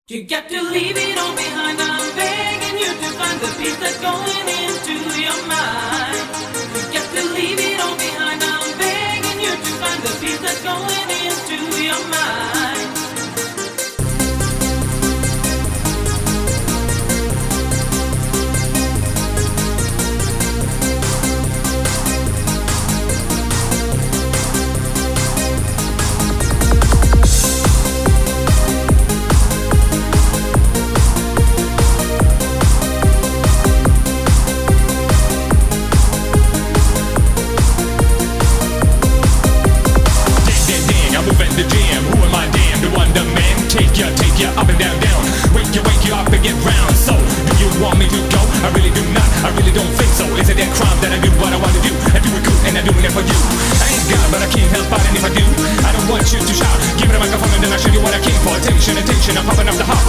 You got to leave it all behind. I'm begging you to find the peace that's going into your mind. You got to leave it all behind. I'm begging you to find the peace that's going into your mind. The jam, who am I damn? The wonder man, take ya up and down, down. Wake you up and get round. So, do you want me to go? I really do not, I really don't think so. Is it that crime that I do what I want to do? I do it good and I'm doing it for you. I ain't God, but I can't help out, and if I do, I don't want you to shout. Give me the microphone and then I'll show you what I came for. Attention, I'm popping up the hop.